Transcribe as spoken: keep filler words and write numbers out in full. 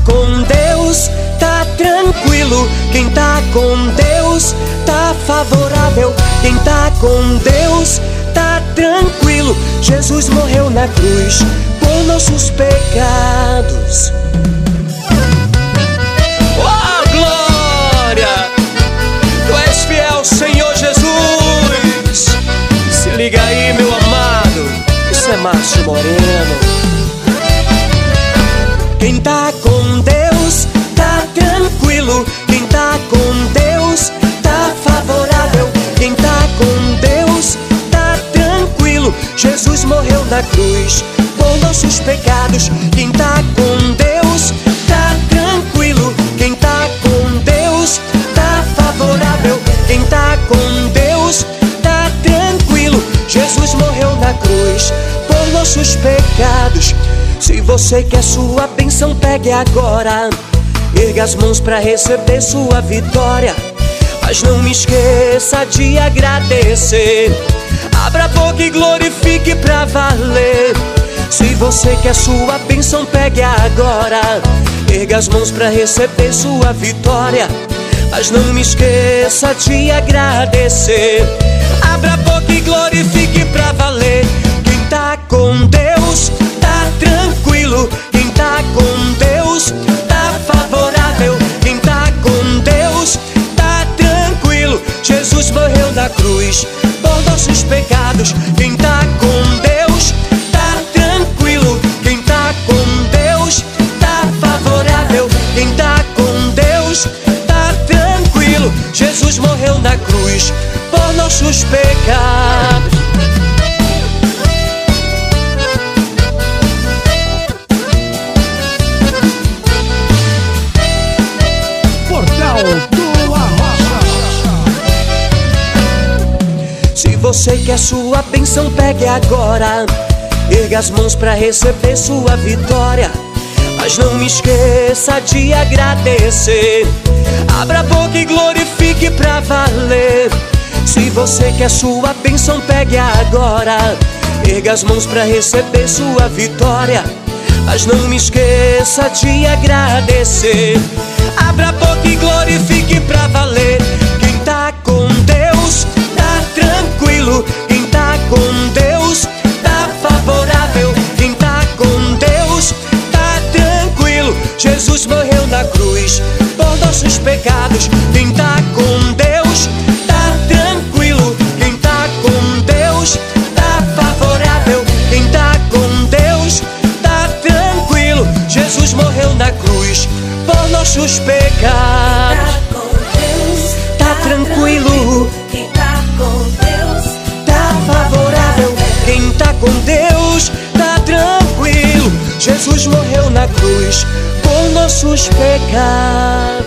com Deus tá tranquilo. Quem tá com Deus tá favorável. Quem tá com Deus tá tranquilo. Jesus morreu na cruz por nossos pecados. Oh, glória! Tu és fiel, Senhor Jesus. Se liga aí, meu amado, isso é Márcio Moreno. Quem tá com Deus tá tranquilo. Quem tá com Deus tá favorável. Quem tá com Deus tá tranquilo. Jesus morreu na cruz por nossos pecados. Quem tá com Deus tá tranquilo. Quem tá com Deus tá favorável. Quem tá com Deus tá tranquilo. Jesus morreu na cruz por nossos pecados. Se você quer sua bênção, pegue agora. Erga as mãos para receber sua vitória. Mas não me esqueça de agradecer. Abra a boca e glorifique pra valer. Se você quer sua bênção, pegue agora. Erga as mãos para receber sua vitória. Mas não me esqueça de agradecer. Abra a boca e glorifique pra valer. Quem tá com Deus tá tranquilo. Quem tá com Deus tá favorável. Quem tá com Deus tá tranquilo. Jesus morreu na cruz por nossos pecados. Quem tá com Deus tá tranquilo. Quem tá com Deus tá favorável. Quem tá com Deus tá tranquilo. Jesus morreu na cruz por nossos pecados. Se você quer sua bênção, pegue agora. Erga as mãos para receber sua vitória. Mas não me esqueça de agradecer. Abra a boca e glorifique pra valer. Se você quer sua bênção, pegue agora. Erga as mãos para receber sua vitória. Mas não me esqueça de agradecer. Abra a boca e glorifique pra valer. Quem tá com Deus tá tranquilo. Quem tá com Deus tá favorável. Quem tá com Deus tá tranquilo. Jesus morreu na cruz por nossos pecados. Quem tá com Deus tá tranquilo. Quem tá com Deus tá favorável. Quem tá com Deus tá tranquilo. Jesus morreu na cruz por nossos pecados. Tá com Deus, tá tranquilo. Quem tá com Deus tá favorável. Quem tá com Deus tá tranquilo. Jesus morreu na cruz por nossos pecados.